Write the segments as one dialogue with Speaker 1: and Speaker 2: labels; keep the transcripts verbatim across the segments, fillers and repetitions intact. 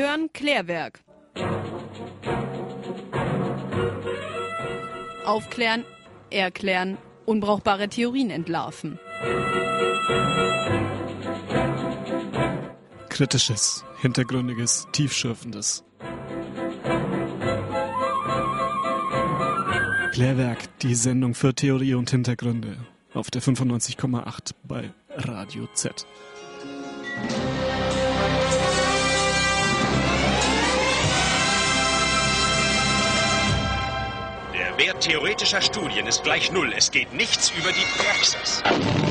Speaker 1: hören Klärwerk. Aufklären, erklären, unbrauchbare Theorien entlarven.
Speaker 2: Kritisches, hintergründiges, tiefschürfendes. Klärwerk, die Sendung für Theorie und Hintergründe auf der fünfundneunzig Komma acht bei Radio Z.
Speaker 3: Der Wert theoretischer Studien ist gleich null. Es geht nichts über die Praxis.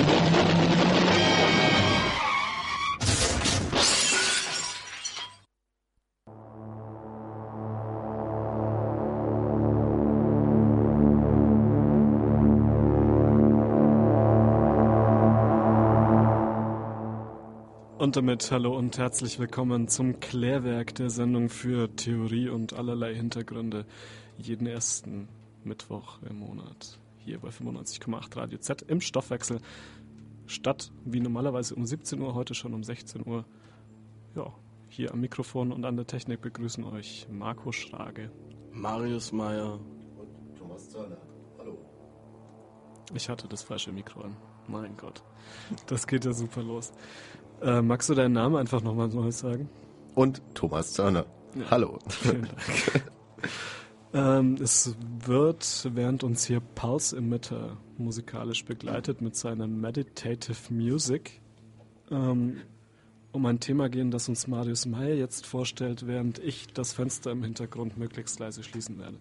Speaker 2: Und damit hallo und herzlich willkommen zum Klärwerk, der Sendung für Theorie und allerlei Hintergründe. Jeden ersten Mittwoch im Monat hier bei fünfundneunzig Komma acht Radio Z im Stoffwechsel. Statt wie normalerweise um siebzehn Uhr, heute schon um sechzehn Uhr. Ja, hier am Mikrofon und an der Technik begrüßen euch Marco Schrage,
Speaker 4: Marius Meyer
Speaker 5: und Thomas Zörner. Hallo.
Speaker 2: Ich hatte das falsche Mikro an. Mein Gott, das geht ja super los. Äh, magst du deinen Namen einfach nochmal neu sagen?
Speaker 5: Und Thomas Zörner. Ja. Hallo.
Speaker 2: Vielen Dank. ähm, es wird, während uns hier Pulse Emitter musikalisch begleitet mit seiner Meditative Music, ähm, um ein Thema gehen, das uns Marius Meyer jetzt vorstellt, während ich das Fenster im Hintergrund möglichst leise schließen werde.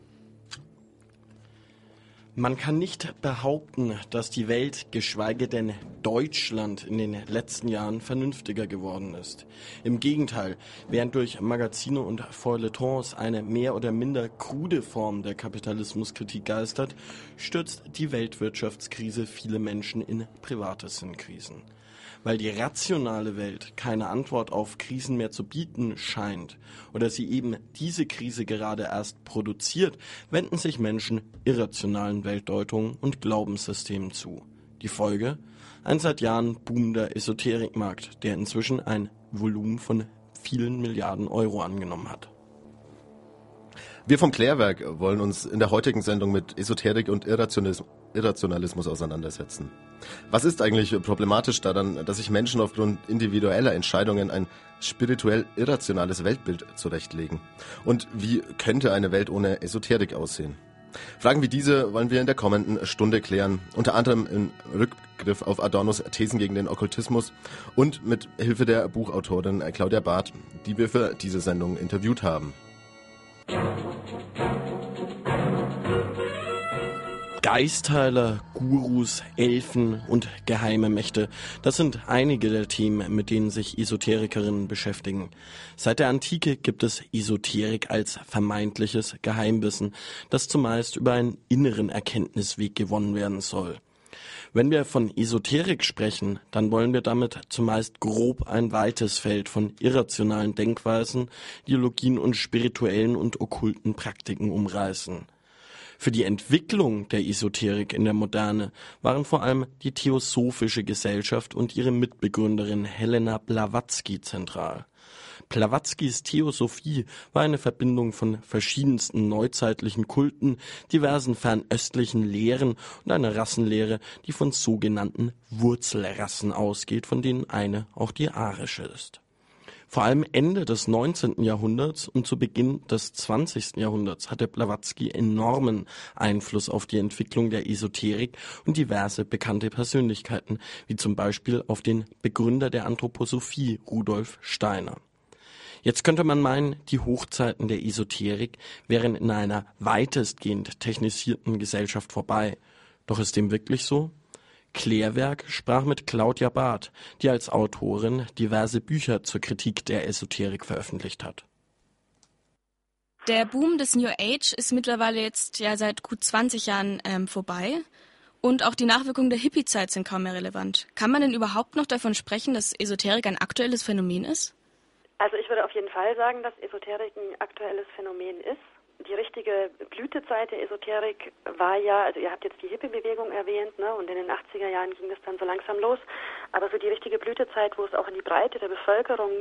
Speaker 4: Man kann nicht behaupten, dass die Welt, geschweige denn Deutschland, in den letzten Jahren vernünftiger geworden ist. Im Gegenteil, während durch Magazine und Feuilletons eine mehr oder minder krude Form der Kapitalismuskritik geistert, stürzt die Weltwirtschaftskrise viele Menschen in private Sinnkrisen. Weil die rationale Welt keine Antwort auf Krisen mehr zu bieten scheint oder sie eben diese Krise gerade erst produziert, wenden sich Menschen irrationalen Weltdeutungen und Glaubenssystemen zu. Die Folge? Ein seit Jahren boomender Esoterikmarkt, der inzwischen ein Volumen von vielen Milliarden Euro angenommen hat.
Speaker 5: Wir vom Klärwerk wollen uns in der heutigen Sendung mit Esoterik und Irrationalismus, Irrationalismus auseinandersetzen. Was ist eigentlich problematisch daran, dass sich Menschen aufgrund individueller Entscheidungen ein spirituell irrationales Weltbild zurechtlegen? Und wie könnte eine Welt ohne Esoterik aussehen? Fragen wie diese wollen wir in der kommenden Stunde klären, unter anderem im Rückgriff auf Adornos Thesen gegen den Okkultismus und mit Hilfe der Buchautorin Claudia Barth, die wir für diese Sendung interviewt haben.
Speaker 4: Geistheiler, Gurus, Elfen und geheime Mächte, das sind einige der Themen, mit denen sich Esoterikerinnen beschäftigen. Seit der Antike gibt es Esoterik als vermeintliches Geheimwissen, das zumeist über einen inneren Erkenntnisweg gewonnen werden soll. Wenn wir von Esoterik sprechen, dann wollen wir damit zumeist grob ein weites Feld von irrationalen Denkweisen, Ideologien und spirituellen und okkulten Praktiken umreißen. Für die Entwicklung der Esoterik in der Moderne waren vor allem die Theosophische Gesellschaft und ihre Mitbegründerin Helena Blavatsky zentral. Blavatskys Theosophie war eine Verbindung von verschiedensten neuzeitlichen Kulten, diversen fernöstlichen Lehren und einer Rassenlehre, die von sogenannten Wurzelrassen ausgeht, von denen eine auch die arische ist. Vor allem Ende des neunzehnten Jahrhunderts und zu Beginn des zwanzigsten Jahrhunderts hatte Blavatsky enormen Einfluss auf die Entwicklung der Esoterik und diverse bekannte Persönlichkeiten, wie zum Beispiel auf den Begründer der Anthroposophie, Rudolf Steiner. Jetzt könnte man meinen, die Hochzeiten der Esoterik wären in einer weitestgehend technisierten Gesellschaft vorbei. Doch ist dem wirklich so? Klärwerk sprach mit Claudia Barth, die als Autorin diverse Bücher zur Kritik der Esoterik veröffentlicht hat.
Speaker 6: Der Boom des New Age ist mittlerweile jetzt ja seit gut zwanzig Jahren ähm, vorbei. Und auch die Nachwirkungen der Hippie-Zeit sind kaum mehr relevant. Kann man denn überhaupt noch davon sprechen, dass Esoterik ein aktuelles Phänomen ist?
Speaker 7: Also ich würde auf jeden Fall sagen, dass Esoterik ein aktuelles Phänomen ist. Die richtige Blütezeit der Esoterik war ja, also ihr habt jetzt die Hippie-Bewegung erwähnt, ne, und in den achtziger Jahren ging das dann so langsam los. Aber so die richtige Blütezeit, wo es auch in die Breite der Bevölkerung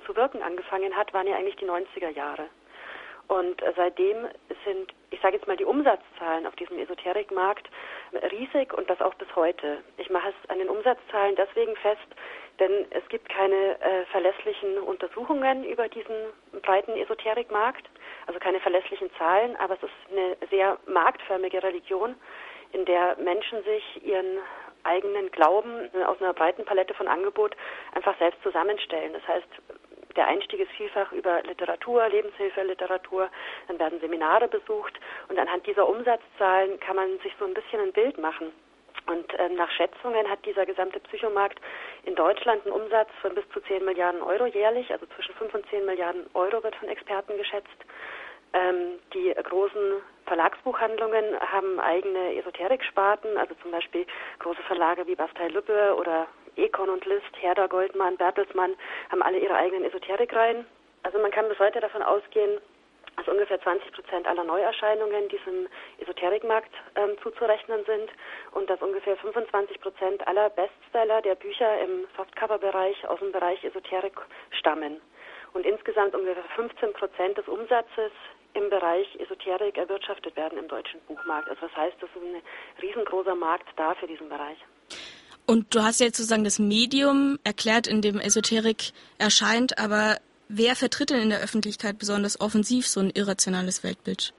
Speaker 7: zu wirken angefangen hat, waren ja eigentlich die neunziger Jahre. Und seitdem sind, ich sage jetzt mal, die Umsatzzahlen auf diesem Esoterikmarkt riesig und das auch bis heute. Ich mache es an den Umsatzzahlen deswegen fest, denn es gibt keine äh, verlässlichen Untersuchungen über diesen breiten Esoterikmarkt, also keine verlässlichen Zahlen, aber es ist eine sehr marktförmige Religion, in der Menschen sich ihren eigenen Glauben aus einer breiten Palette von Angebot einfach selbst zusammenstellen. Das heißt, der Einstieg ist vielfach über Literatur, Lebenshilfeliteratur, dann werden Seminare besucht und anhand dieser Umsatzzahlen kann man sich so ein bisschen ein Bild machen. Und ähm, nach Schätzungen hat dieser gesamte Psychomarkt in Deutschland einen Umsatz von bis zu zehn Milliarden Euro jährlich, also zwischen fünf und zehn Milliarden Euro wird von Experten geschätzt. Ähm, die großen Verlagsbuchhandlungen haben eigene Esoterik-Sparten, also zum Beispiel große Verlage wie Bastei-Lübbe oder Econ und List, Herder, Goldmann, Bertelsmann haben alle ihre eigenen Esoterikreihen. Also man kann bis heute davon ausgehen, dass ungefähr zwanzig Prozent aller Neuerscheinungen diesem Esoterikmarkt ähm, zuzurechnen sind und dass ungefähr fünfundzwanzig Prozent aller Bestseller der Bücher im Softcover-Bereich aus dem Bereich Esoterik stammen. Und insgesamt ungefähr fünfzehn Prozent des Umsatzes im Bereich Esoterik erwirtschaftet werden im deutschen Buchmarkt. Also das heißt, das ist ein riesengroßer Markt da für diesen Bereich.
Speaker 6: Und du hast ja jetzt sozusagen das Medium erklärt, in dem Esoterik erscheint, aber wer vertritt denn in der Öffentlichkeit besonders offensiv so ein irrationales Weltbild?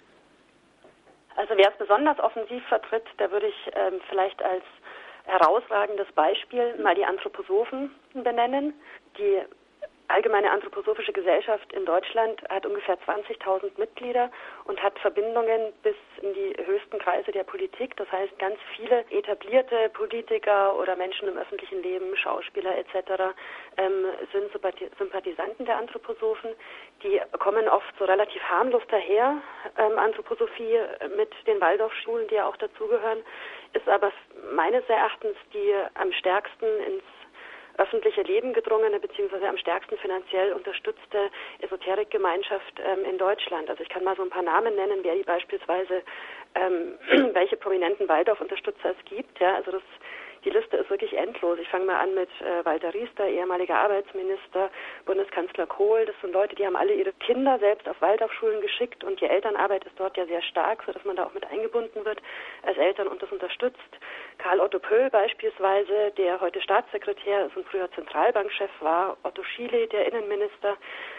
Speaker 7: Also wer es besonders offensiv vertritt, da würde ich ähm, vielleicht als herausragendes Beispiel mal die Anthroposophen benennen. Die Allgemeine Anthroposophische Gesellschaft in Deutschland hat ungefähr zwanzigtausend Mitglieder und hat Verbindungen bis in die höchsten Kreise der Politik. Das heißt, ganz viele etablierte Politiker oder Menschen im öffentlichen Leben, Schauspieler et cetera, ähm, sind Sympathisanten der Anthroposophen. Die kommen oft so relativ harmlos daher. Ähm, Anthroposophie mit den Waldorfschulen, die ja auch dazugehören, ist aber meines Erachtens die am stärksten ins öffentliche Leben gedrungene bzw. am stärksten finanziell unterstützte Esoterikgemeinschaft ähm, in Deutschland. Also ich kann mal so ein paar Namen nennen, wer die beispielsweise, ähm, welche prominenten Waldorf-Unterstützer es gibt. Ja, also das, die Liste ist wirklich endlos. Ich fange mal an mit äh, Walter Riester, ehemaliger Arbeitsminister, Bundeskanzler Kohl. Das sind Leute, die haben alle ihre Kinder selbst auf Waldorfschulen geschickt und die Elternarbeit ist dort ja sehr stark, sodass man da auch mit eingebunden wird als Eltern und das unterstützt. Karl Otto Pöll beispielsweise, der heute Staatssekretär ist und früher Zentralbankchef war, Otto Schiele, der Innenminister,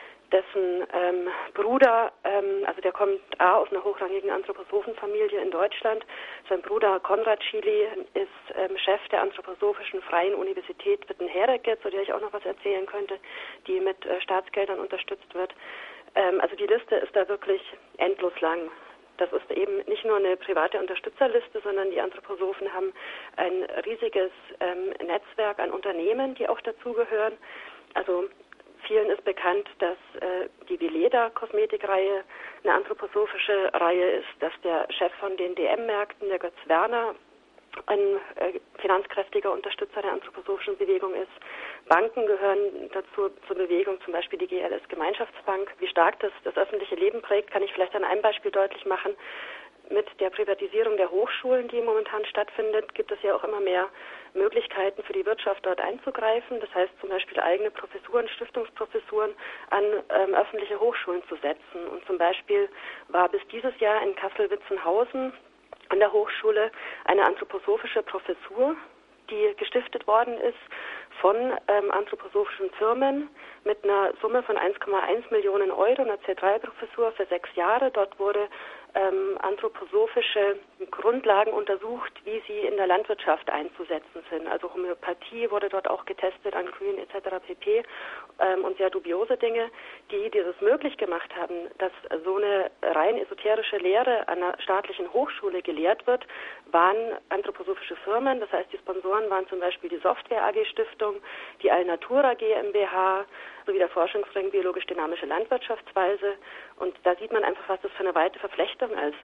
Speaker 7: dessen ähm, Bruder, ähm, also der kommt A, aus einer hochrangigen Anthroposophenfamilie in Deutschland. Sein Bruder Konrad Schiele ist ähm, Chef der Anthroposophischen Freien Universität Witten-Herdecke, zu der ich auch noch was erzählen könnte, die mit äh, Staatsgeldern unterstützt wird. Ähm, also die Liste ist da wirklich endlos lang. Das ist eben nicht nur eine private Unterstützerliste, sondern die Anthroposophen haben ein riesiges ähm, Netzwerk an Unternehmen, die auch dazugehören. Also vielen ist bekannt, dass äh, die Veleda-Kosmetikreihe eine anthroposophische Reihe ist, dass der Chef von den D M-Märkten, der Götz Werner, ein äh, finanzkräftiger Unterstützer der anthroposophischen Bewegung ist. Banken gehören dazu zur Bewegung, zum Beispiel die G L S Gemeinschaftsbank. Wie stark das das öffentliche Leben prägt, kann ich vielleicht an einem Beispiel deutlich machen. Mit der Privatisierung der Hochschulen, die momentan stattfindet, gibt es ja auch immer mehr Möglichkeiten für die Wirtschaft dort einzugreifen. Das heißt zum Beispiel eigene Professuren, Stiftungsprofessuren an ähm, öffentliche Hochschulen zu setzen. Und zum Beispiel war bis dieses Jahr in Kassel-Witzenhausen an der Hochschule eine anthroposophische Professur, die gestiftet worden ist von ähm, anthroposophischen Firmen mit einer Summe von eins Komma eins Millionen Euro, einer C drei Professur für sechs Jahre. Dort wurde ähm, anthroposophische Grundlagen untersucht, wie sie in der Landwirtschaft einzusetzen sind. Also Homöopathie wurde dort auch getestet an Kühen et cetera pp. Ähm, und sehr dubiose Dinge, die dieses möglich gemacht haben, dass so eine rein esoterische Lehre an einer staatlichen Hochschule gelehrt wird, waren anthroposophische Firmen. Das heißt, die Sponsoren waren zum Beispiel die Software A G Stiftung, die Alnatura GmbH, sowie der Forschungsring Biologisch-Dynamische Landwirtschaftsweise. Und da sieht man einfach, was das für eine weite Verflechtung ist.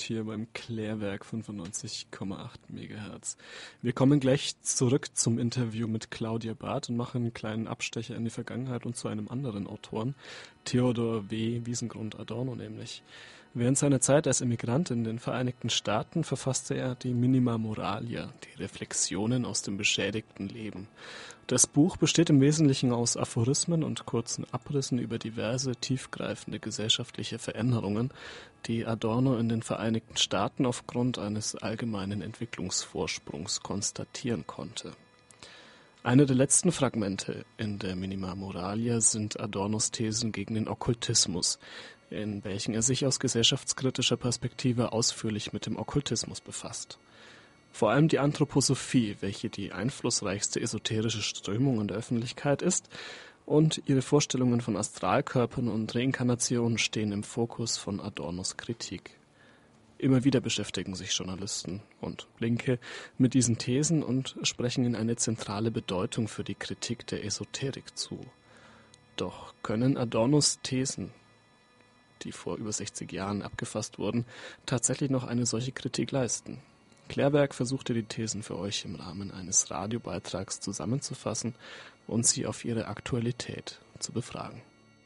Speaker 2: hier beim Klärwerk fünfundneunzig Komma acht Megahertz. Wir kommen gleich zurück zum Interview mit Claudia Barth und machen einen kleinen Abstecher in die Vergangenheit und zu einem anderen Autoren, Theodor W. Wiesengrund Adorno nämlich. Während seiner Zeit als Emigrant in den Vereinigten Staaten verfasste er die Minima Moralia, die Reflexionen aus dem beschädigten Leben. Das Buch besteht im Wesentlichen aus Aphorismen und kurzen Abrissen über diverse tiefgreifende gesellschaftliche Veränderungen, die Adorno in den Vereinigten Staaten aufgrund eines allgemeinen Entwicklungsvorsprungs konstatieren konnte. Eine der letzten Fragmente in der Minima Moralia sind Adornos Thesen gegen den Okkultismus, in welchen er sich aus gesellschaftskritischer Perspektive ausführlich mit dem Okkultismus befasst. Vor allem die Anthroposophie, welche die einflussreichste esoterische Strömung in der Öffentlichkeit ist, und ihre Vorstellungen von Astralkörpern und Reinkarnation stehen im Fokus von Adornos Kritik. Immer wieder beschäftigen sich Journalisten und Linke mit diesen Thesen und sprechen ihnen eine zentrale Bedeutung für die Kritik der Esoterik zu. Doch können Adornos Thesen, die vor über sechzig Jahren abgefasst wurden, tatsächlich noch eine solche Kritik leisten? Klärwerk versuchte die Thesen für euch im Rahmen eines Radiobeitrags zusammenzufassen und sie auf ihre Aktualität zu befragen.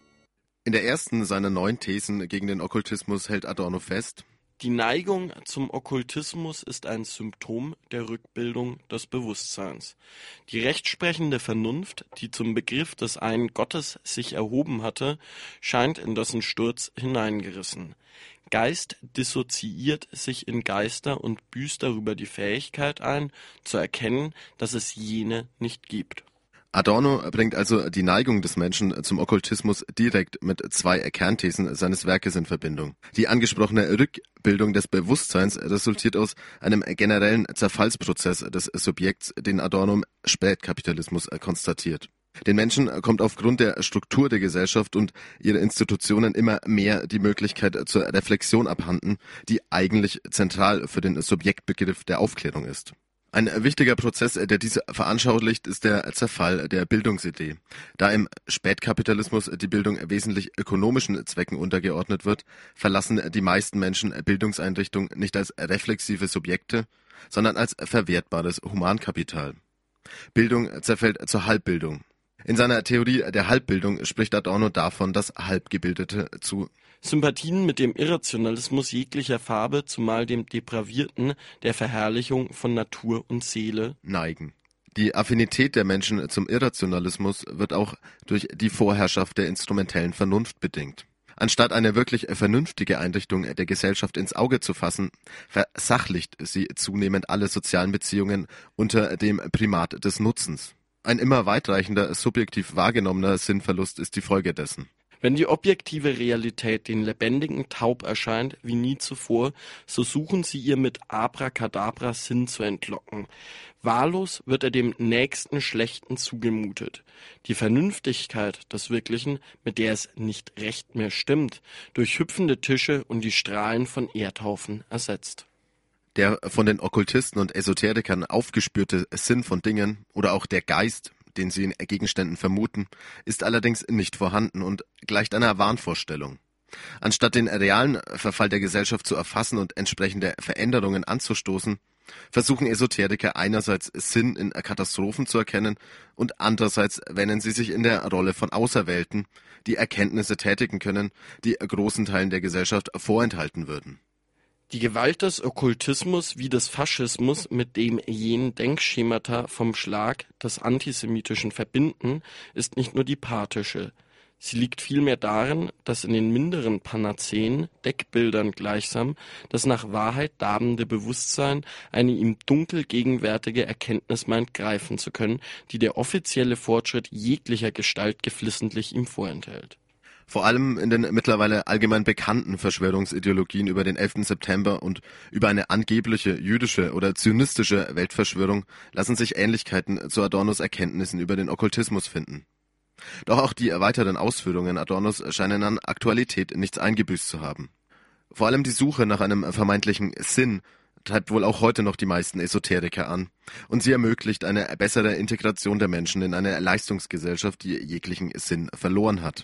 Speaker 5: In der ersten seiner neun Thesen gegen den Okkultismus hält Adorno fest:
Speaker 4: Die Neigung zum Okkultismus ist ein Symptom der Rückbildung des Bewusstseins. Die rechtsprechende Vernunft, die zum Begriff des einen Gottes sich erhoben hatte, scheint in dessen Sturz hineingerissen. Geist dissoziiert sich in Geister und büßt darüber die Fähigkeit ein, zu erkennen, dass es jene nicht gibt.
Speaker 5: Adorno bringt also die Neigung des Menschen zum Okkultismus direkt mit zwei Kernthesen seines Werkes in Verbindung. Die angesprochene Rückbildung des Bewusstseins resultiert aus einem generellen Zerfallsprozess des Subjekts, den Adorno im Spätkapitalismus konstatiert. Den Menschen kommt aufgrund der Struktur der Gesellschaft und ihrer Institutionen immer mehr die Möglichkeit zur Reflexion abhanden, die eigentlich zentral für den Subjektbegriff der Aufklärung ist. Ein wichtiger Prozess, der dies veranschaulicht, ist der Zerfall der Bildungsidee. Da im Spätkapitalismus die Bildung wesentlich ökonomischen Zwecken untergeordnet wird, verlassen die meisten Menschen Bildungseinrichtungen nicht als reflexive Subjekte, sondern als verwertbares Humankapital. Bildung zerfällt zur Halbbildung. In seiner Theorie der Halbbildung spricht Adorno davon, dass Halbgebildete zu
Speaker 4: Sympathien mit dem Irrationalismus jeglicher Farbe, zumal dem Depravierten, der Verherrlichung von Natur und Seele
Speaker 5: neigen. Die Affinität der Menschen zum Irrationalismus wird auch durch die Vorherrschaft der instrumentellen Vernunft bedingt. Anstatt eine wirklich vernünftige Einrichtung der Gesellschaft ins Auge zu fassen, versachlicht sie zunehmend alle sozialen Beziehungen unter dem Primat des Nutzens. Ein immer weitreichender, subjektiv wahrgenommener Sinnverlust ist die Folge dessen.
Speaker 4: Wenn die objektive Realität den Lebendigen taub erscheint wie nie zuvor, so suchen sie ihr mit Abracadabra Sinn zu entlocken. Wahllos wird er dem nächsten Schlechten zugemutet. Die Vernünftigkeit des Wirklichen, mit der es nicht recht mehr stimmt, durch hüpfende Tische und die Strahlen von Erdhaufen ersetzt.
Speaker 5: Der von den Okkultisten und Esoterikern aufgespürte Sinn von Dingen oder auch der Geist, den sie in Gegenständen vermuten, ist allerdings nicht vorhanden und gleicht einer Wahnvorstellung. Anstatt den realen Verfall der Gesellschaft zu erfassen und entsprechende Veränderungen anzustoßen, versuchen Esoteriker einerseits Sinn in Katastrophen zu erkennen und andererseits wenden sie sich in der Rolle von Auserwählten, die Erkenntnisse tätigen können, die großen Teilen der Gesellschaft vorenthalten würden.
Speaker 4: Die Gewalt des Okkultismus wie des Faschismus, mit dem jenen Denkschemata vom Schlag des Antisemitischen verbinden, ist nicht nur die pathische. Sie liegt vielmehr darin, dass in den minderen Panazeen, Deckbildern gleichsam, das nach Wahrheit darbende Bewusstsein eine ihm dunkel gegenwärtige Erkenntnis meint greifen zu können, die der offizielle Fortschritt jeglicher Gestalt geflissentlich ihm vorenthält.
Speaker 5: Vor allem in den mittlerweile allgemein bekannten Verschwörungsideologien über den elften September und über eine angebliche jüdische oder zionistische Weltverschwörung lassen sich Ähnlichkeiten zu Adornos Erkenntnissen über den Okkultismus finden. Doch auch die weiteren Ausführungen Adornos scheinen an Aktualität nichts eingebüßt zu haben. Vor allem die Suche nach einem vermeintlichen Sinn treibt wohl auch heute noch die meisten Esoteriker an und sie ermöglicht eine bessere Integration der Menschen in eine Leistungsgesellschaft, die jeglichen Sinn verloren hat.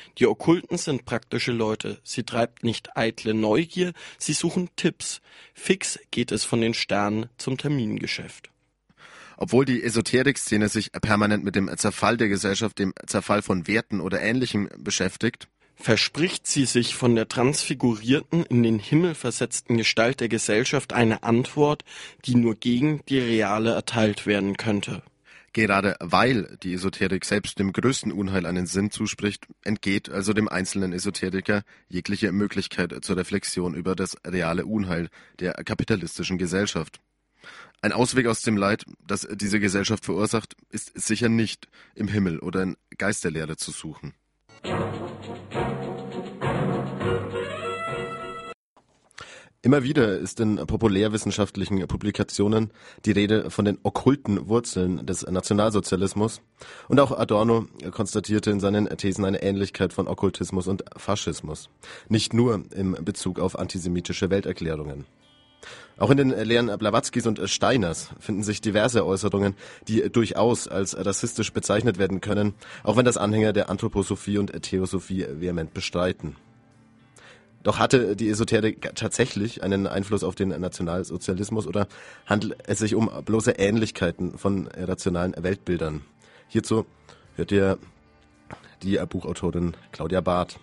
Speaker 4: Die Okkulten sind praktische Leute. Sie treibt nicht eitle Neugier, sie suchen Tipps. Fix geht es von den Sternen zum Termingeschäft.
Speaker 5: Obwohl die Esoterik-Szene sich permanent mit dem Zerfall der Gesellschaft, dem Zerfall von Werten oder Ähnlichem beschäftigt,
Speaker 4: verspricht sie sich von der transfigurierten, in den Himmel versetzten Gestalt der Gesellschaft eine Antwort, die nur gegen die reale erteilt werden könnte.
Speaker 5: Gerade weil die Esoterik selbst dem größten Unheil einen Sinn zuspricht, entgeht also dem einzelnen Esoteriker jegliche Möglichkeit zur Reflexion über das reale Unheil der kapitalistischen Gesellschaft. Ein Ausweg aus dem Leid, das diese Gesellschaft verursacht, ist sicher nicht im Himmel oder in Geisterlehre zu suchen. Immer wieder ist in populärwissenschaftlichen Publikationen die Rede von den okkulten Wurzeln des Nationalsozialismus und auch Adorno konstatierte in seinen Thesen eine Ähnlichkeit von Okkultismus und Faschismus, nicht nur im Bezug auf antisemitische Welterklärungen. Auch in den Lehren Blawatzkis und Steiners finden sich diverse Äußerungen, die durchaus als rassistisch bezeichnet werden können, auch wenn das Anhänger der Anthroposophie und Theosophie vehement bestreiten. Doch hatte die Esoterik tatsächlich einen Einfluss auf den Nationalsozialismus oder handelt es sich um bloße Ähnlichkeiten von rationalen Weltbildern? Hierzu hört ihr die Buchautorin Claudia Barth.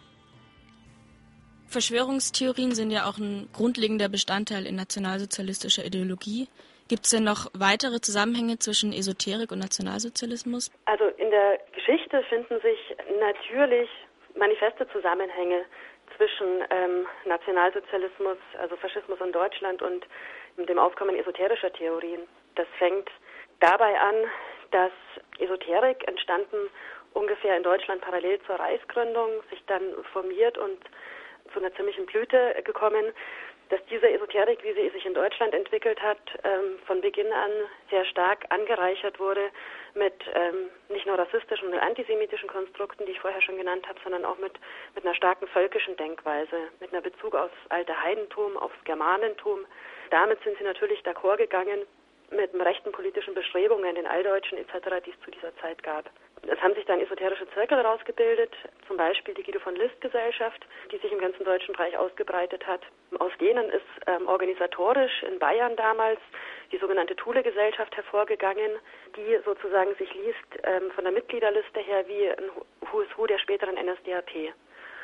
Speaker 6: Verschwörungstheorien sind ja auch ein grundlegender Bestandteil in nationalsozialistischer Ideologie. Gibt es denn noch weitere Zusammenhänge zwischen Esoterik und Nationalsozialismus?
Speaker 7: Also in der Geschichte finden sich natürlich manifeste Zusammenhänge zwischen ähm, Nationalsozialismus, also Faschismus in Deutschland und dem Aufkommen esoterischer Theorien. Das fängt dabei an, dass Esoterik entstanden ungefähr in Deutschland parallel zur Reichsgründung, sich dann formiert und zu einer ziemlichen Blüte gekommen, dass diese Esoterik, wie sie sich in Deutschland entwickelt hat, ähm, von Beginn an sehr stark angereichert wurde mit ähm, nicht nur rassistischen und antisemitischen Konstrukten, die ich vorher schon genannt habe, sondern auch mit, mit einer starken völkischen Denkweise, mit einer Bezug aufs alte Heidentum, aufs Germanentum. Damit sind sie natürlich d'accord gegangen mit rechten politischen Bestrebungen, den Alldeutschen et cetera, die es zu dieser Zeit gab. Es haben sich dann esoterische Zirkel herausgebildet, zum Beispiel die Guido von List-Gesellschaft, die sich im ganzen Deutschen Reich ausgebreitet hat. Aus denen ist ähm, organisatorisch in Bayern damals die sogenannte Thule-Gesellschaft hervorgegangen, die sozusagen sich liest ähm, von der Mitgliederliste her wie ein Who is Who der späteren N S D A P.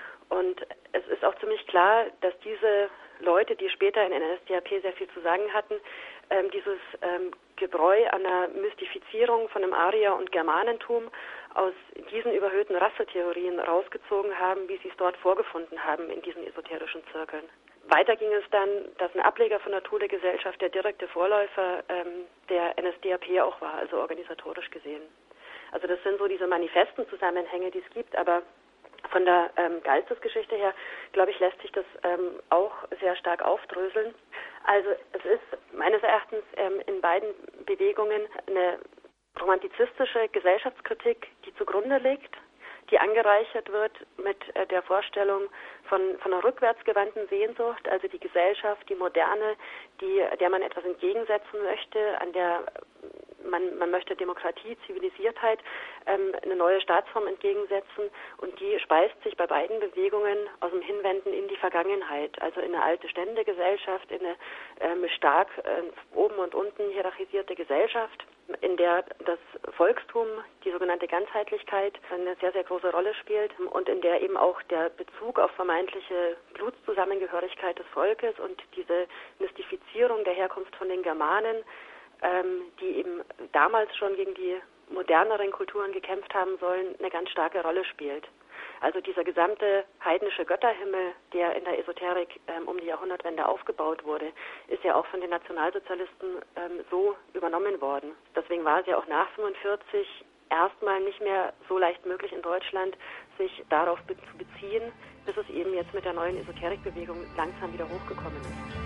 Speaker 7: Und es ist auch ziemlich klar, dass diese Leute, die später in N S D A P sehr viel zu sagen hatten, ähm, dieses ähm, Gebräu an der Mystifizierung von dem Arier- und Germanentum aus diesen überhöhten Rassetheorien rausgezogen haben, wie sie es dort vorgefunden haben in diesen esoterischen Zirkeln. Weiter ging es dann, dass ein Ableger von der Thule-Gesellschaft der direkte Vorläufer ähm, der N S D A P auch war, also organisatorisch gesehen. Also das sind so diese manifesten Zusammenhänge, die es gibt, aber von der ähm, Geistesgeschichte her, glaube ich, lässt sich das ähm, auch sehr stark aufdröseln. Also es ist meines Erachtens ähm, in beiden Bewegungen eine romantizistische Gesellschaftskritik, die zugrunde liegt, die angereichert wird mit äh, der Vorstellung von, von einer rückwärtsgewandten Sehnsucht, also die Gesellschaft, die Moderne, die, der man etwas entgegensetzen möchte, an der man, man möchte Demokratie, Zivilisiertheit, ähm, eine neue Staatsform entgegensetzen, und die speist sich bei beiden Bewegungen aus dem Hinwenden in die Vergangenheit, also in eine alte Ständegesellschaft, in eine ähm, stark äh, oben und unten hierarchisierte Gesellschaft, in der das Volkstum, die sogenannte Ganzheitlichkeit, eine sehr, sehr große Rolle spielt und in der eben auch der Bezug auf vermeintliche Blutszusammengehörigkeit des Volkes und diese Mystifizierung der Herkunft von den Germanen, ähm, die eben damals schon gegen die moderneren Kulturen gekämpft haben sollen, eine ganz starke Rolle spielt. Also dieser gesamte heidnische Götterhimmel, der in der Esoterik ähm, um die Jahrhundertwende aufgebaut wurde, ist ja auch von den Nationalsozialisten ähm, so übernommen worden. Deswegen war es ja auch nach fünfundvierzig erstmal nicht mehr so leicht möglich in Deutschland, sich darauf be- zu beziehen, bis es eben jetzt mit der neuen Esoterikbewegung langsam wieder hochgekommen ist.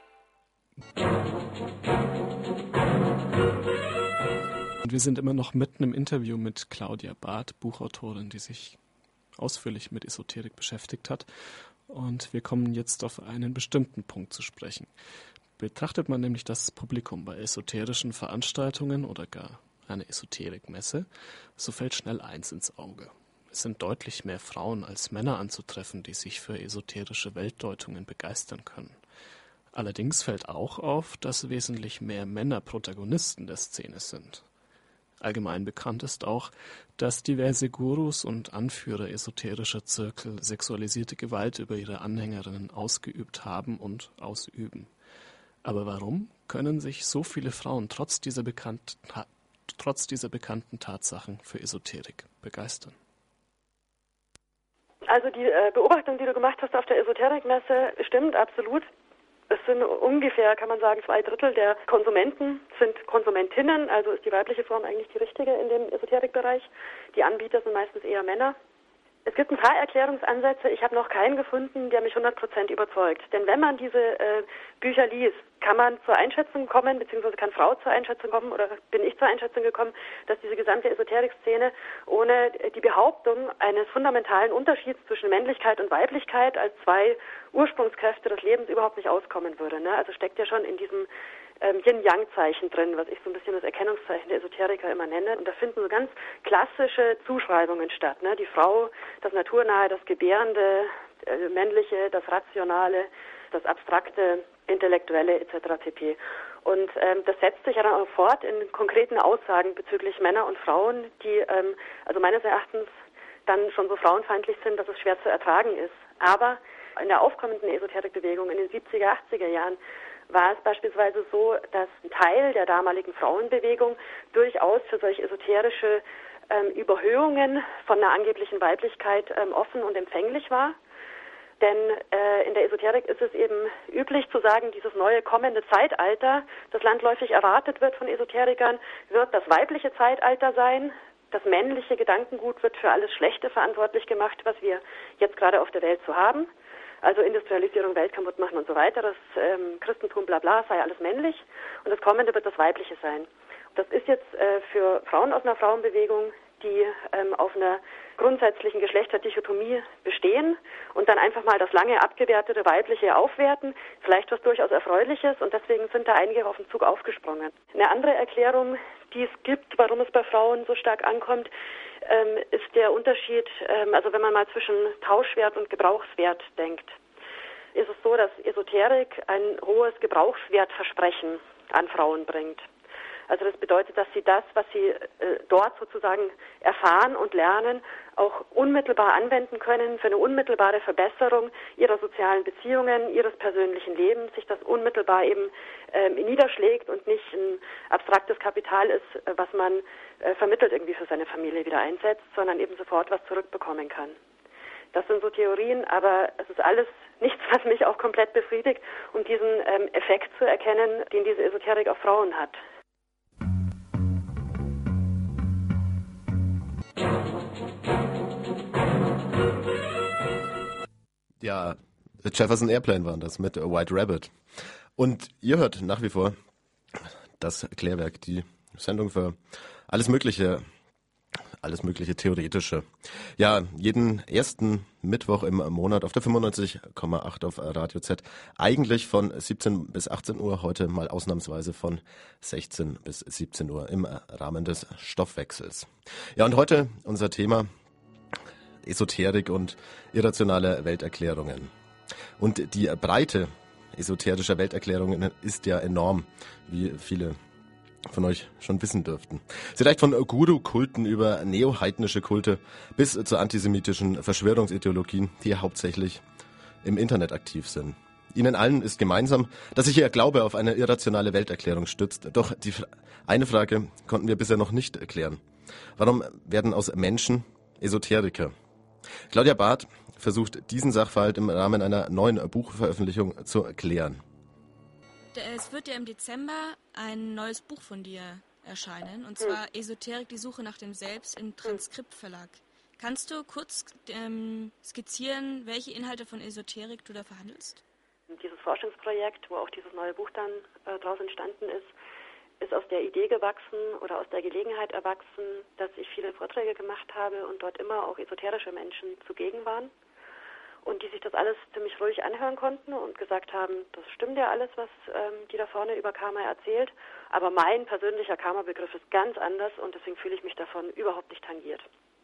Speaker 2: Und wir sind immer noch mitten im Interview mit Claudia Barth, Buchautorin, die sich ausführlich mit Esoterik beschäftigt hat. Und wir kommen jetzt auf einen bestimmten Punkt zu sprechen. Betrachtet man nämlich das Publikum bei esoterischen Veranstaltungen oder gar eine Esoterikmesse, so fällt schnell eins ins Auge. Es sind deutlich mehr Frauen als Männer anzutreffen, die sich für esoterische Weltdeutungen begeistern können. Allerdings fällt auch auf, dass wesentlich mehr Männer Protagonisten der Szene sind. Allgemein bekannt ist auch, dass diverse Gurus und Anführer esoterischer Zirkel sexualisierte Gewalt über ihre Anhängerinnen ausgeübt haben und ausüben. Aber warum können sich so viele Frauen trotz dieser bekannten, trotz dieser bekannten Tatsachen für Esoterik begeistern?
Speaker 7: Also die äh, Beobachtung, die du gemacht hast auf der Esoterikmesse, stimmt absolut. Es sind ungefähr, kann man sagen, zwei Drittel der Konsumenten sind Konsumentinnen, also ist die weibliche Form eigentlich die richtige in dem Esoterikbereich. Die Anbieter sind meistens eher Männer. Es gibt ein paar Erklärungsansätze, ich habe noch keinen gefunden, der mich hundert Prozent überzeugt. Denn wenn man diese äh, Bücher liest, kann man zur Einschätzung kommen, beziehungsweise kann Frau zur Einschätzung kommen, oder bin ich zur Einschätzung gekommen, dass diese gesamte Esoterik-Szene ohne die Behauptung eines fundamentalen Unterschieds zwischen Männlichkeit und Weiblichkeit als zwei Ursprungskräfte des Lebens überhaupt nicht auskommen würde. Ne? Also steckt ja schon in diesem ähm, Yin-Yang-Zeichen drin, was ich so ein bisschen das Erkennungszeichen der Esoteriker immer nenne. Und da finden so ganz klassische Zuschreibungen statt. Ne? Die Frau, das Naturnahe, das Gebärende, äh, Männliche, das Rationale, das Abstrakte, Intellektuelle et cetera pp. Und ähm, das setzt sich ja dann auch fort in konkreten Aussagen bezüglich Männer und Frauen, die ähm, also meines Erachtens dann schon so frauenfeindlich sind, dass es schwer zu ertragen ist. Aber in der aufkommenden Esoterikbewegung in den siebziger, achtziger Jahren war es beispielsweise so, dass ein Teil der damaligen Frauenbewegung durchaus für solche esoterische ähm, Überhöhungen von einer angeblichen Weiblichkeit ähm, offen und empfänglich war. Denn äh, in der Esoterik ist es eben üblich zu sagen, dieses neue kommende Zeitalter, das landläufig erwartet wird von Esoterikern, wird das weibliche Zeitalter sein. Das männliche Gedankengut wird für alles Schlechte verantwortlich gemacht, was wir jetzt gerade auf der Welt so haben. Also Industrialisierung, Welt kaputt machen und so weiter. Das ähm, Christentum, bla bla, sei alles männlich. Und das Kommende wird das Weibliche sein. Das ist jetzt äh, für Frauen aus einer Frauenbewegung, die ähm, auf einer grundsätzlichen Geschlechterdichotomie bestehen und dann einfach mal das lange abgewertete Weibliche aufwerten, vielleicht was durchaus Erfreuliches, und deswegen sind da einige auf den Zug aufgesprungen. Eine andere Erklärung, die es gibt, warum es bei Frauen so stark ankommt, ähm, ist der Unterschied, ähm, also wenn man mal zwischen Tauschwert und Gebrauchswert denkt, ist es so, dass Esoterik ein hohes Gebrauchswertversprechen an Frauen bringt. Also das bedeutet, dass sie das, was sie äh, dort sozusagen erfahren und lernen, auch unmittelbar anwenden können für eine unmittelbare Verbesserung ihrer sozialen Beziehungen, ihres persönlichen Lebens, sich das unmittelbar eben äh, niederschlägt und nicht ein abstraktes Kapital ist, äh, was man äh, vermittelt irgendwie für seine Familie wieder einsetzt, sondern eben sofort was zurückbekommen kann. Das sind so Theorien, aber es ist alles nichts, was mich auch komplett befriedigt, um diesen ähm, Effekt zu erkennen, den diese Esoterik auf Frauen hat.
Speaker 5: Ja, Jefferson Airplane waren das mit White Rabbit. Und ihr hört nach wie vor das Klärwerk, die Sendung für alles Mögliche, alles Mögliche Theoretische. Ja, jeden ersten Mittwoch im Monat auf der fünfundneunzig Komma acht auf Radio Z. Eigentlich von siebzehn bis achtzehn Uhr, heute mal ausnahmsweise von sechzehn bis siebzehn Uhr im Rahmen des Stoffwechsels. Ja, und heute unser Thema Esoterik und irrationale Welterklärungen. Und die Breite esoterischer Welterklärungen ist ja enorm, wie viele von euch schon wissen dürften. Sie reicht von Guru-Kulten über neoheidnische Kulte bis zu antisemitischen Verschwörungsideologien, die hauptsächlich im Internet aktiv sind. Ihnen allen ist gemeinsam, dass sich ihr Glaube auf eine irrationale Welterklärung stützt. Doch die eine Frage konnten wir bisher noch nicht erklären. Warum werden aus Menschen Esoteriker? Claudia Barth versucht diesen Sachverhalt im Rahmen einer neuen Buchveröffentlichung zu erklären.
Speaker 6: Es wird ja im Dezember ein neues Buch von dir erscheinen, und zwar Esoterik, die Suche nach dem Selbst im Transkriptverlag. Kannst du kurz ähm, skizzieren, welche Inhalte von Esoterik du da verhandelst?
Speaker 7: Dieses Forschungsprojekt, wo auch dieses neue Buch dann äh, daraus entstanden ist, ist aus der Idee gewachsen oder aus der Gelegenheit erwachsen, dass ich viele Vorträge gemacht habe und dort immer auch esoterische Menschen zugegen waren und die sich das alles ziemlich ruhig anhören konnten und gesagt haben, das stimmt ja alles, was ähm, die da vorne über Karma erzählt, aber mein persönlicher Karma-Begriff ist ganz anders und deswegen fühle ich mich davon überhaupt nicht tangiert.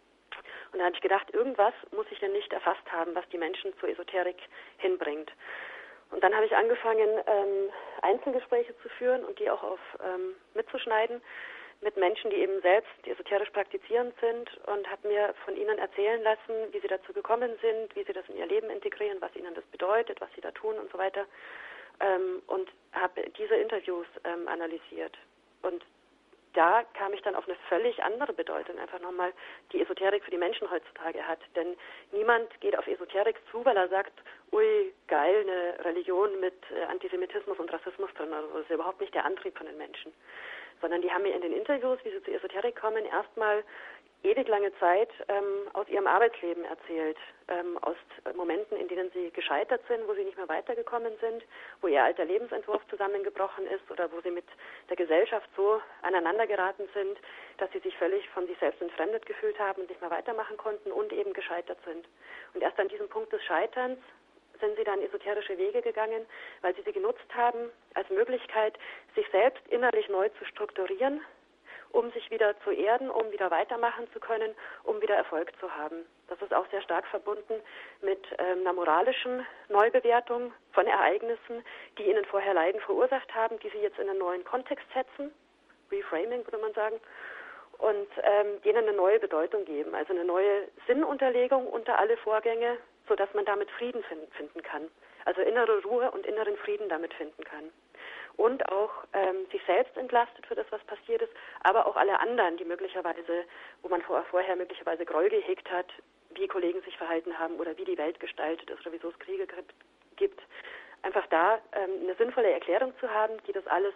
Speaker 7: Und da habe ich gedacht, irgendwas muss ich denn nicht erfasst haben, was die Menschen zur Esoterik hinbringt. Und dann habe ich angefangen, ähm, Einzelgespräche zu führen und die auch auf ähm, mitzuschneiden mit Menschen, die eben selbst esoterisch praktizierend sind, und habe mir von ihnen erzählen lassen, wie sie dazu gekommen sind, wie sie das in ihr Leben integrieren, was ihnen das bedeutet, was sie da tun und so weiter. Ähm, und habe diese Interviews ähm, analysiert. Und da kam ich dann auf eine völlig andere Bedeutung, einfach nochmal die Esoterik für die Menschen heutzutage hat. Denn niemand geht auf Esoterik zu, weil er sagt, ui, geil, eine Religion mit äh, Antisemitismus und Rassismus drin. Also das ist überhaupt nicht der Antrieb von den Menschen. Sondern die haben mir in den Interviews, wie sie zur Esoterik kommen, erstmal ewig lange Zeit ähm, aus ihrem Arbeitsleben erzählt, ähm, aus Momenten, in denen sie gescheitert sind, wo sie nicht mehr weitergekommen sind, wo ihr alter Lebensentwurf zusammengebrochen ist oder wo sie mit der Gesellschaft so aneinander geraten sind, dass sie sich völlig von sich selbst entfremdet gefühlt haben und nicht mehr weitermachen konnten und eben gescheitert sind. Und erst an diesem Punkt des Scheiterns sind sie dann esoterische Wege gegangen, weil sie sie genutzt haben als Möglichkeit, sich selbst innerlich neu zu strukturieren, um sich wieder zu erden, um wieder weitermachen zu können, um wieder Erfolg zu haben. Das ist auch sehr stark verbunden mit ähm, einer moralischen Neubewertung von Ereignissen, die ihnen vorher Leiden verursacht haben, die sie jetzt in einen neuen Kontext setzen, Reframing würde man sagen, und ähm, denen eine neue Bedeutung geben, also eine neue Sinnunterlegung unter alle Vorgänge, sodass man damit Frieden finden, finden kann, also innere Ruhe und inneren Frieden damit finden kann. Und auch ähm, sich selbst entlastet für das, was passiert ist, aber auch alle anderen, die möglicherweise, wo man vor, vorher möglicherweise Groll gehegt hat, wie Kollegen sich verhalten haben oder wie die Welt gestaltet ist oder wieso es Kriege gibt. Einfach da ähm, eine sinnvolle Erklärung zu haben, die das alles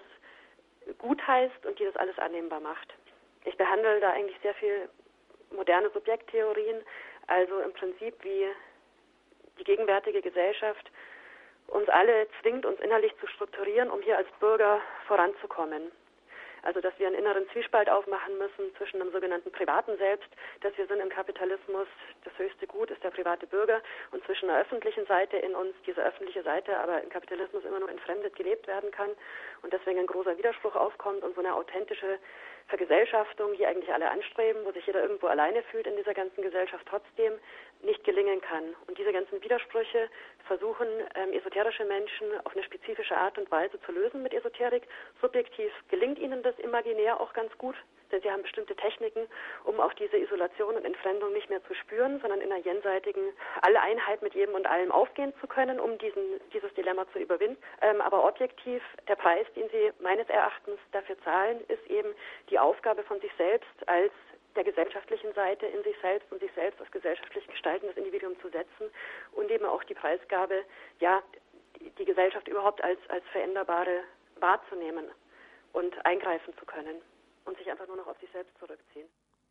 Speaker 7: gut heißt und die das alles annehmbar macht. Ich behandle da eigentlich sehr viel moderne Subjekttheorien, also im Prinzip wie die gegenwärtige Gesellschaft uns alle zwingt, uns innerlich zu strukturieren, um hier als Bürger voranzukommen. Also, dass wir einen inneren Zwiespalt aufmachen müssen zwischen einem sogenannten privaten Selbst, dass wir sind im Kapitalismus, das höchste Gut ist der private Bürger, und zwischen einer öffentlichen Seite in uns, diese öffentliche Seite aber im Kapitalismus immer nur entfremdet gelebt werden kann und deswegen ein großer Widerspruch aufkommt und so eine authentische Vergesellschaftung, die eigentlich alle anstreben, wo sich jeder irgendwo alleine fühlt in dieser ganzen Gesellschaft, trotzdem nicht gelingen kann. Und diese ganzen Widersprüche versuchen ähm, esoterische Menschen auf eine spezifische Art und Weise zu lösen mit Esoterik. Subjektiv gelingt ihnen das imaginär auch ganz gut, denn sie haben bestimmte Techniken, um auch diese Isolation und Entfremdung nicht mehr zu spüren, sondern in einer jenseitigen Alleinheit mit jedem und allem aufgehen zu können, um diesen, dieses Dilemma zu überwinden. Ähm, aber objektiv, der Preis, den sie meines Erachtens dafür zahlen, ist eben die Aufgabe von sich selbst als der gesellschaftlichen Seite in sich selbst und sich selbst als gesellschaftlich gestaltendes Individuum zu setzen und eben auch die Preisgabe, ja, die Gesellschaft überhaupt als, als veränderbare wahrzunehmen und eingreifen zu können und sich einfach nur noch auf sich selbst zurückziehen.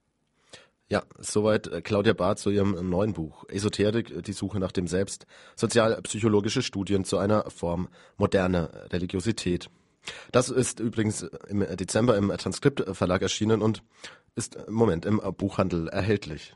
Speaker 5: Ja, soweit Claudia Barth zu ihrem neuen Buch Esoterik, die Suche nach dem Selbst, sozialpsychologische Studien zu einer Form moderner Religiosität. Das ist übrigens im Dezember im Transkript Verlag erschienen und ist im Moment im Buchhandel erhältlich.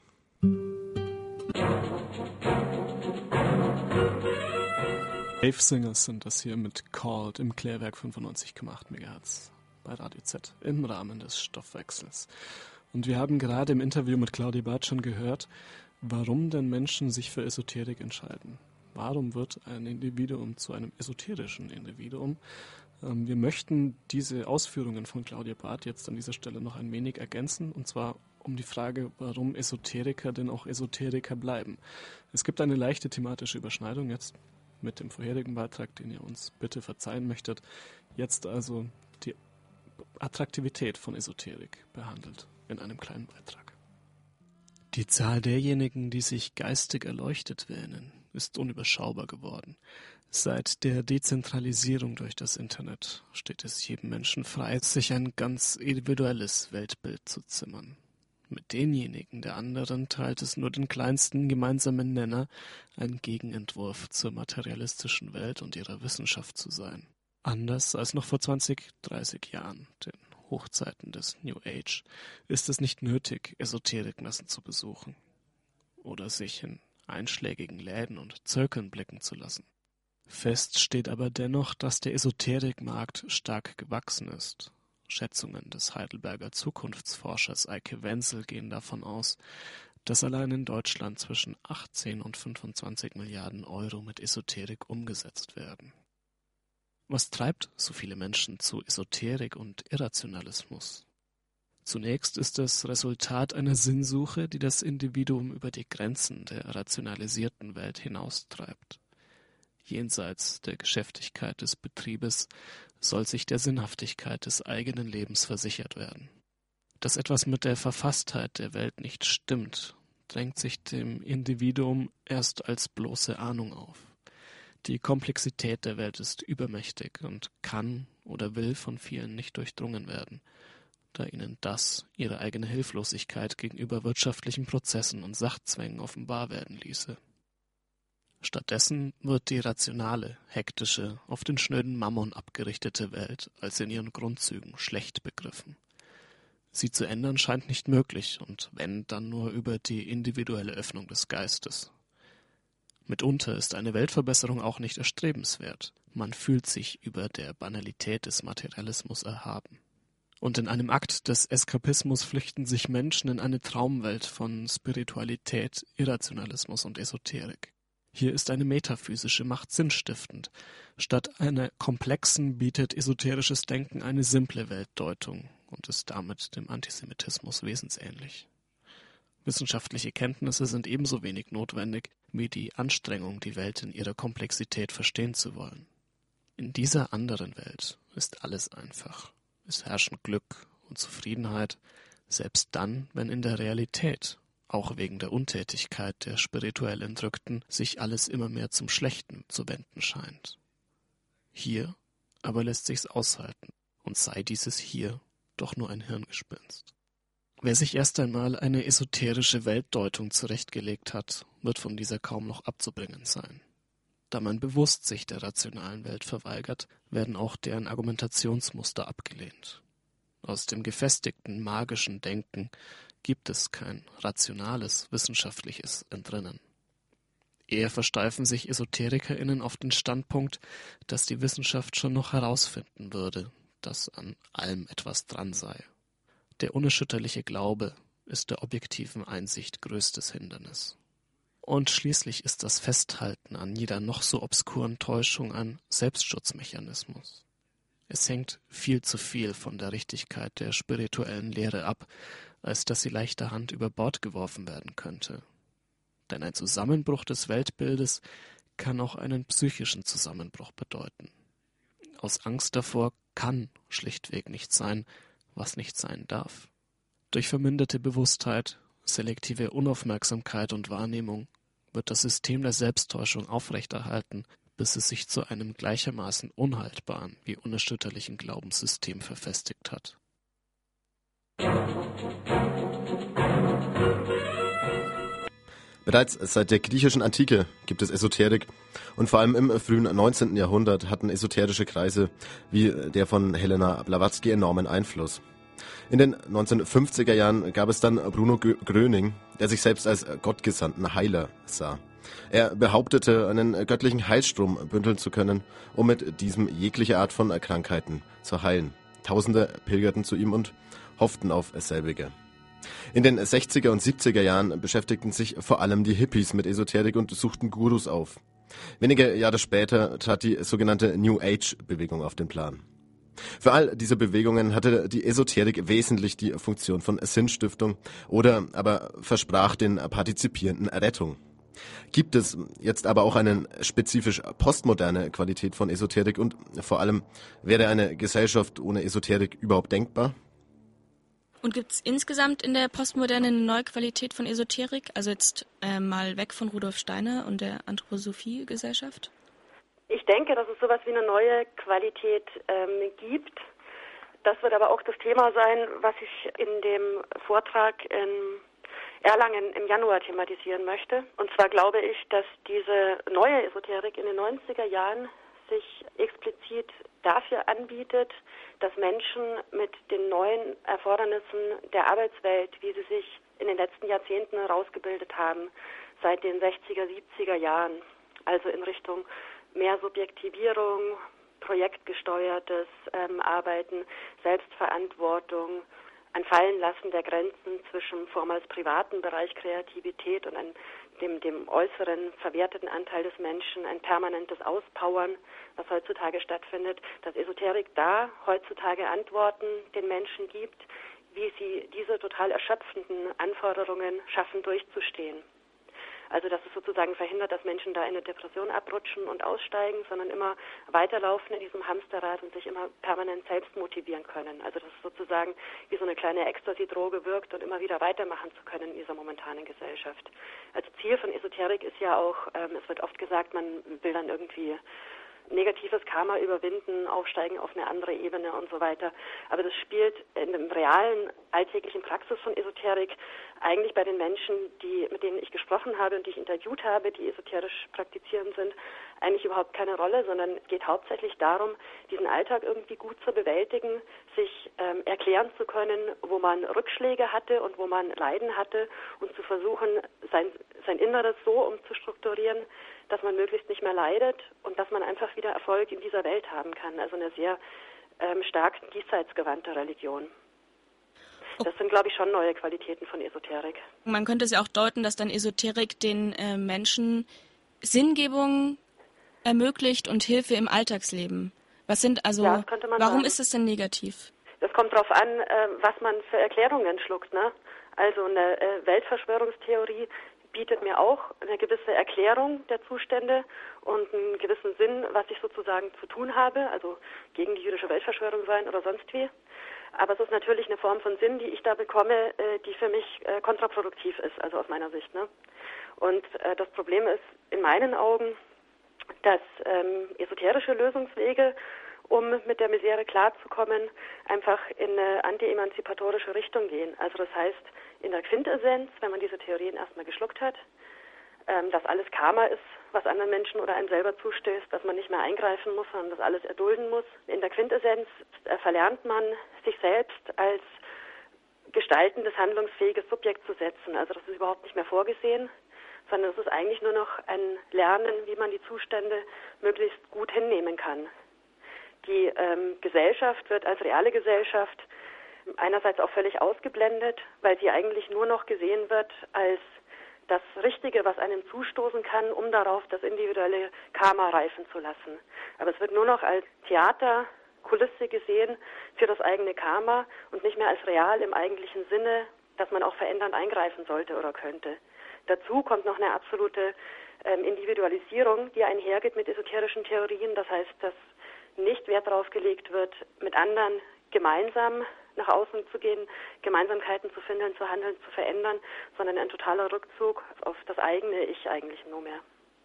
Speaker 2: Dave Singers sind das hier mit Called im Klärwerk fünfundneunzig Komma acht Megahertz bei Radio Z im Rahmen des Stoffwechsels. Und wir haben gerade im Interview mit Claudia Barth schon gehört, warum denn Menschen sich für Esoterik entscheiden. Warum wird ein Individuum zu einem esoterischen Individuum? Wir möchten diese Ausführungen von Claudia Barth jetzt an dieser Stelle noch ein wenig ergänzen, und zwar um die Frage, warum Esoteriker denn auch Esoteriker bleiben. Es gibt eine leichte thematische Überschneidung jetzt mit dem vorherigen Beitrag, den ihr uns bitte verzeihen möchtet. Jetzt also die Attraktivität von Esoterik behandelt in einem kleinen Beitrag. Die Zahl derjenigen, die sich geistig erleuchtet wähnen, ist unüberschaubar geworden. Seit der Dezentralisierung durch das Internet steht es jedem Menschen frei, sich ein ganz individuelles Weltbild zu zimmern. Mit denjenigen der anderen teilt es nur den kleinsten gemeinsamen Nenner, ein Gegenentwurf zur materialistischen Welt und ihrer Wissenschaft zu sein. Anders als noch vor zwanzig, dreißig Jahren, den Hochzeiten des New Age, ist es nicht nötig, Esoterikmessen zu besuchen oder sich in einschlägigen Läden und Zirkeln blicken zu lassen. Fest steht aber dennoch, dass der Esoterikmarkt stark gewachsen ist. Schätzungen des Heidelberger Zukunftsforschers Eike Wenzel gehen davon aus, dass allein in Deutschland zwischen achtzehn und fünfundzwanzig Milliarden Euro mit Esoterik umgesetzt werden. Was treibt so viele Menschen zu Esoterik und Irrationalismus? Zunächst ist es Resultat einer Sinnsuche, die das Individuum über die Grenzen der rationalisierten Welt hinaustreibt. Jenseits der Geschäftigkeit des Betriebes soll sich der Sinnhaftigkeit des eigenen Lebens versichert werden. Dass etwas mit der Verfasstheit der Welt nicht stimmt, drängt sich dem Individuum erst als bloße Ahnung auf. Die Komplexität der Welt ist übermächtig und kann oder will von vielen nicht durchdrungen werden, da ihnen das ihre eigene Hilflosigkeit gegenüber wirtschaftlichen Prozessen und Sachzwängen offenbar werden ließe. Stattdessen wird die rationale, hektische, auf den schnöden Mammon abgerichtete Welt als in ihren Grundzügen schlecht begriffen. Sie zu ändern scheint nicht möglich und wenn, dann nur über die individuelle Öffnung des Geistes. Mitunter ist eine Weltverbesserung auch nicht erstrebenswert. Man fühlt sich über der Banalität des Materialismus erhaben. Und in einem Akt des Eskapismus flüchten sich Menschen in eine Traumwelt von Spiritualität, Irrationalismus und Esoterik. Hier ist eine metaphysische Macht sinnstiftend. Statt einer komplexen bietet esoterisches Denken eine simple Weltdeutung und ist damit dem Antisemitismus wesensähnlich. Wissenschaftliche Kenntnisse sind ebenso wenig notwendig wie die Anstrengung, die Welt in ihrer Komplexität verstehen zu wollen. In dieser anderen Welt ist alles einfach. Es herrschen Glück und Zufriedenheit, selbst dann, wenn in der Realität, auch wegen der Untätigkeit der spirituell Entrückten, sich alles immer mehr zum Schlechten zu wenden scheint. Hier aber lässt sich's aushalten und sei dieses hier doch nur ein Hirngespinst. Wer sich erst einmal eine esoterische Weltdeutung zurechtgelegt hat, wird von dieser kaum noch abzubringen sein. Da man bewusst sich der rationalen Welt verweigert, werden auch deren Argumentationsmuster abgelehnt. Aus dem gefestigten magischen Denken gibt es kein rationales, wissenschaftliches Entrinnen. Eher versteifen sich EsoterikerInnen auf den Standpunkt, dass die Wissenschaft schon noch herausfinden würde, dass an allem etwas dran sei. Der unerschütterliche Glaube ist der objektiven Einsicht größtes Hindernis. Und schließlich ist das Festhalten an jeder noch so obskuren Täuschung ein Selbstschutzmechanismus. Es hängt viel zu viel von der Richtigkeit der spirituellen Lehre ab, als dass sie leichterhand über Bord geworfen werden könnte. Denn ein Zusammenbruch des Weltbildes kann auch einen psychischen Zusammenbruch bedeuten. Aus Angst davor kann schlichtweg nicht sein, was nicht sein darf. Durch verminderte Bewusstheit, selektive Unaufmerksamkeit und Wahrnehmung wird das System der Selbsttäuschung aufrechterhalten, bis es sich zu einem gleichermaßen unhaltbaren wie unerschütterlichen Glaubenssystem verfestigt hat.
Speaker 5: Bereits seit der griechischen Antike gibt es Esoterik und vor allem im frühen neunzehnten Jahrhundert hatten esoterische Kreise wie der von Helena Blavatsky enormen Einfluss. In den neunzehnhundertfünfziger Jahren gab es dann Bruno Gröning, der sich selbst als gottgesandten Heiler sah. Er behauptete, einen göttlichen Heilstrom bündeln zu können, um mit diesem jegliche Art von Krankheiten zu heilen. Tausende pilgerten zu ihm und hofften auf selbige. In den sechziger und siebziger Jahren beschäftigten sich vor allem die Hippies mit Esoterik und suchten Gurus auf. Wenige Jahre später trat die sogenannte New Age-Bewegung auf den Plan. Für all diese Bewegungen hatte die Esoterik wesentlich die Funktion von Sinnstiftung oder aber versprach den Partizipierenden Rettung. Gibt es jetzt aber auch eine spezifisch postmoderne Qualität von Esoterik und vor allem, wäre eine Gesellschaft ohne Esoterik überhaupt denkbar?
Speaker 6: Und gibt es insgesamt in der Postmoderne eine neue Qualität von Esoterik? Also jetzt äh, mal weg von Rudolf Steiner und der Anthroposophie-Gesellschaft?
Speaker 7: Ich denke, dass es sowas wie eine neue Qualität ähm, gibt. Das wird aber auch das Thema sein, was ich in dem Vortrag in Erlangen im Januar thematisieren möchte. Und zwar glaube ich, dass diese neue Esoterik in den neunziger Jahren sich explizit dafür anbietet, dass Menschen mit den neuen Erfordernissen der Arbeitswelt, wie sie sich in den letzten Jahrzehnten herausgebildet haben, seit den sechziger, siebziger Jahren, also in Richtung mehr Subjektivierung, projektgesteuertes ähm, Arbeiten, Selbstverantwortung, ein Fallenlassen der Grenzen zwischen vormals privaten Bereich Kreativität und einem, dem, dem äußeren, verwerteten Anteil des Menschen, ein permanentes Auspowern, was heutzutage stattfindet, dass Esoterik da heutzutage Antworten den Menschen gibt, wie sie diese total erschöpfenden Anforderungen schaffen durchzustehen. Also dass es sozusagen verhindert, dass Menschen da in eine Depression abrutschen und aussteigen, sondern immer weiterlaufen in diesem Hamsterrad und sich immer permanent selbst motivieren können. Also dass es sozusagen wie so eine kleine Ecstasy-Droge wirkt und immer wieder weitermachen zu können in dieser momentanen Gesellschaft. Also Ziel von Esoterik ist ja auch, ähm, es wird oft gesagt, man will dann irgendwie negatives Karma überwinden, aufsteigen auf eine andere Ebene und so weiter. Aber das spielt in der realen, alltäglichen Praxis von Esoterik eigentlich bei den Menschen, die, mit denen ich gesprochen habe und die ich interviewt habe, die esoterisch praktizierend sind, eigentlich überhaupt keine Rolle, sondern es geht hauptsächlich darum, diesen Alltag irgendwie gut zu bewältigen, sich ähm, erklären zu können, wo man Rückschläge hatte und wo man Leiden hatte und zu versuchen, sein, sein Inneres so umzustrukturieren, dass man möglichst nicht mehr leidet und dass man einfach wieder Erfolg in dieser Welt haben kann. Also eine sehr ähm, stark diesseitsgewandte Religion. Das sind, glaube ich, schon neue Qualitäten von Esoterik.
Speaker 6: Man könnte es ja auch deuten, dass dann Esoterik den äh, Menschen Sinngebung ermöglicht und Hilfe im Alltagsleben. Was sind also,
Speaker 7: ja, das könnte man
Speaker 6: warum
Speaker 7: sagen.
Speaker 6: ist es denn negativ?
Speaker 7: Das kommt darauf an, äh, was man für Erklärungen schluckt, ne? Also eine äh, Weltverschwörungstheorie bietet mir auch eine gewisse Erklärung der Zustände und einen gewissen Sinn, was ich sozusagen zu tun habe, also gegen die jüdische Weltverschwörung sein oder sonst wie. Aber es ist natürlich eine Form von Sinn, die ich da bekomme, die für mich kontraproduktiv ist, also aus meiner Sicht. Ne? Und das Problem ist in meinen Augen, dass ähm, esoterische Lösungswege, um mit der Misere klarzukommen, einfach in eine anti-emanzipatorische Richtung gehen. Also das heißt, in der Quintessenz, wenn man diese Theorien erstmal geschluckt hat, ähm, dass alles Karma ist, was anderen Menschen oder einem selber zustößt, dass man nicht mehr eingreifen muss, sondern das alles erdulden muss. In der Quintessenz äh, verlernt man, sich selbst als gestaltendes, handlungsfähiges Subjekt zu setzen. Also das ist überhaupt nicht mehr vorgesehen, sondern es ist eigentlich nur noch ein Lernen, wie man die Zustände möglichst gut hinnehmen kann. Die ähm, Gesellschaft wird als reale Gesellschaft einerseits auch völlig ausgeblendet, weil sie eigentlich nur noch gesehen wird als das Richtige, was einem zustoßen kann, um darauf das individuelle Karma reifen zu lassen. Aber es wird nur noch als Theaterkulisse gesehen für das eigene Karma und nicht mehr als real im eigentlichen Sinne, dass man auch verändernd eingreifen sollte oder könnte. Dazu kommt noch eine absolute ähm, Individualisierung, die einhergeht mit esoterischen Theorien. Das heißt, dass nicht Wert darauf gelegt wird, mit anderen gemeinsam nach außen zu gehen, Gemeinsamkeiten zu finden, zu handeln, zu verändern, sondern ein totaler Rückzug auf das eigene Ich eigentlich nur mehr.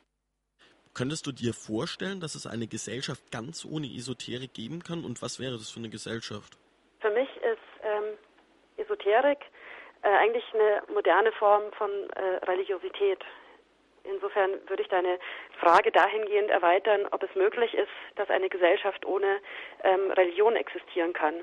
Speaker 4: Könntest du dir vorstellen, dass es eine Gesellschaft ganz ohne Esoterik geben kann? Und was wäre das für eine Gesellschaft?
Speaker 7: Für mich ist ähm, Esoterik äh, eigentlich eine moderne Form von äh, Religiosität. Insofern würde ich deine Frage dahingehend erweitern, ob es möglich ist, dass eine Gesellschaft ohne ähm, Religion existieren kann.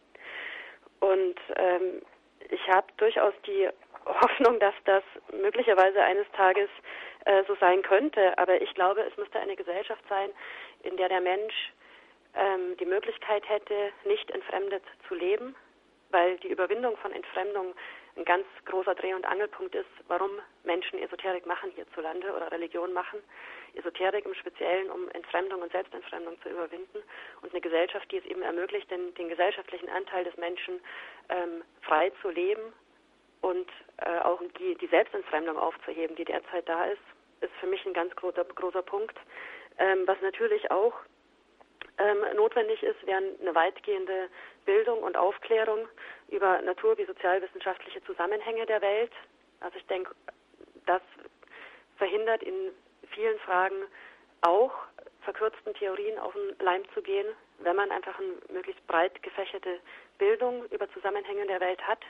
Speaker 7: Und ähm, ich habe durchaus die Hoffnung, dass das möglicherweise eines Tages äh, so sein könnte. Aber ich glaube, es müsste eine Gesellschaft sein, in der der Mensch ähm, die Möglichkeit hätte, nicht entfremdet zu leben, weil die Überwindung von Entfremdung ein ganz großer Dreh- und Angelpunkt ist, warum Menschen Esoterik machen hierzulande oder Religion machen. Esoterik im Speziellen, um Entfremdung und Selbstentfremdung zu überwinden und eine Gesellschaft, die es eben ermöglicht, den, den gesellschaftlichen Anteil des Menschen ähm, frei zu leben und äh, auch die, die Selbstentfremdung aufzuheben, die derzeit da ist, ist für mich ein ganz großer, großer Punkt. Ähm, was natürlich auch ähm, notwendig ist, wäre eine weitgehende Bildung und Aufklärung über natur- wie sozialwissenschaftliche Zusammenhänge der Welt. Also ich denke, das verhindert in vielen Fragen auch verkürzten Theorien auf den Leim zu gehen, wenn man einfach eine möglichst breit gefächerte Bildung über Zusammenhänge der Welt hat.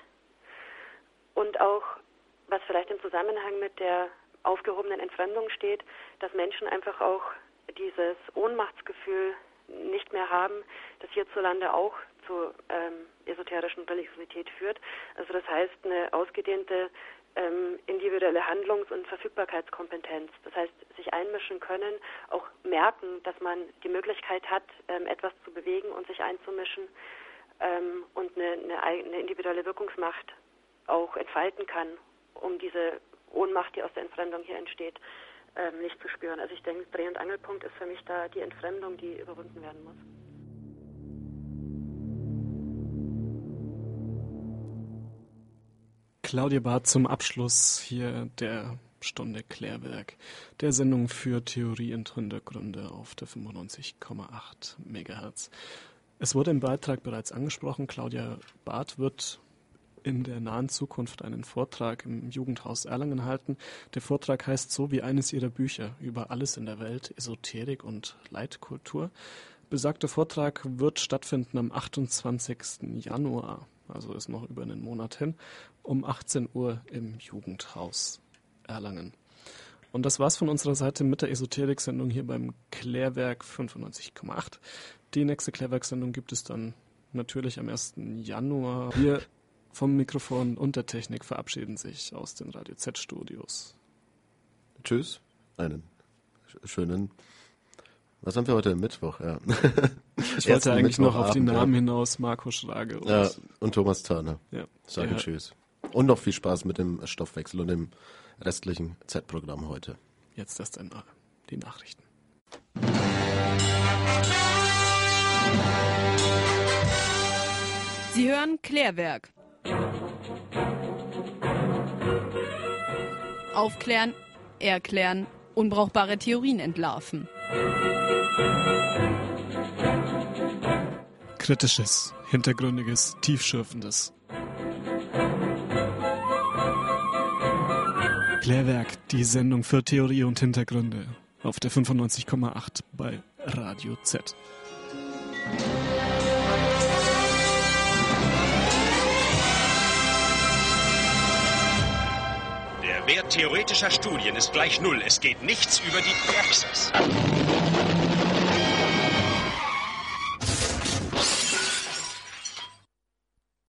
Speaker 7: Und auch, was vielleicht im Zusammenhang mit der aufgehobenen Entfremdung steht, dass Menschen einfach auch dieses Ohnmachtsgefühl nicht mehr haben, das hierzulande auch zu ähm, esoterischen Religiosität führt. Also das heißt eine ausgedehnte ähm, individuelle Handlungs- und Verfügbarkeitskompetenz. Das heißt, sich einmischen können, auch merken, dass man die Möglichkeit hat, ähm, etwas zu bewegen und sich einzumischen, ähm, und eine, eine, eine individuelle Wirkungsmacht auch entfalten kann, um diese Ohnmacht, die aus der Entfremdung hier entsteht, ähm, nicht zu spüren. Also ich denke, Dreh- und Angelpunkt ist für mich da die Entfremdung, die überwunden werden muss.
Speaker 2: Claudia Barth zum Abschluss hier der Stunde Klärwerk, der Sendung für Theorie und Hintergründe auf der fünfundneunzig Komma acht Megahertz. Es wurde im Beitrag bereits angesprochen, Claudia Barth wird in der nahen Zukunft einen Vortrag im Jugendhaus Erlangen halten. Der Vortrag heißt so wie eines ihrer Bücher über alles in der Welt, Esoterik und Leitkultur. Besagter Vortrag wird stattfinden am achtundzwanzigsten Januar, also ist noch über einen Monat hin, um achtzehn Uhr im Jugendhaus Erlangen. Und das war's von unserer Seite mit der Esoterik-Sendung hier beim Klärwerk fünfundneunzig Komma acht. Die nächste Klärwerk-Sendung gibt es dann natürlich am ersten Januar. Wir vom Mikrofon und der Technik verabschieden sich aus den Radio Z-Studios.
Speaker 5: Tschüss, einen schönen... Was haben wir heute? Mittwoch, ja.
Speaker 2: Ich wollte eigentlich noch auf die Namen hinaus, Marco Schrage und,
Speaker 5: ja, und Thomas Turner.
Speaker 2: Ja.
Speaker 5: Sagen
Speaker 2: ja.
Speaker 5: Tschüss. Und noch viel Spaß mit dem Stoffwechsel und dem restlichen Z-Programm heute.
Speaker 2: Jetzt erst einmal die Nachrichten.
Speaker 1: Sie hören Klärwerk. Aufklären, erklären, unbrauchbare Theorien entlarven.
Speaker 2: Kritisches, hintergründiges, tiefschürfendes. Klärwerk, die Sendung für Theorie und Hintergründe auf der fünfundneunzig Komma acht bei Radio Z.
Speaker 3: Der Wert theoretischer Studien ist gleich null. Es geht nichts über die Praxis.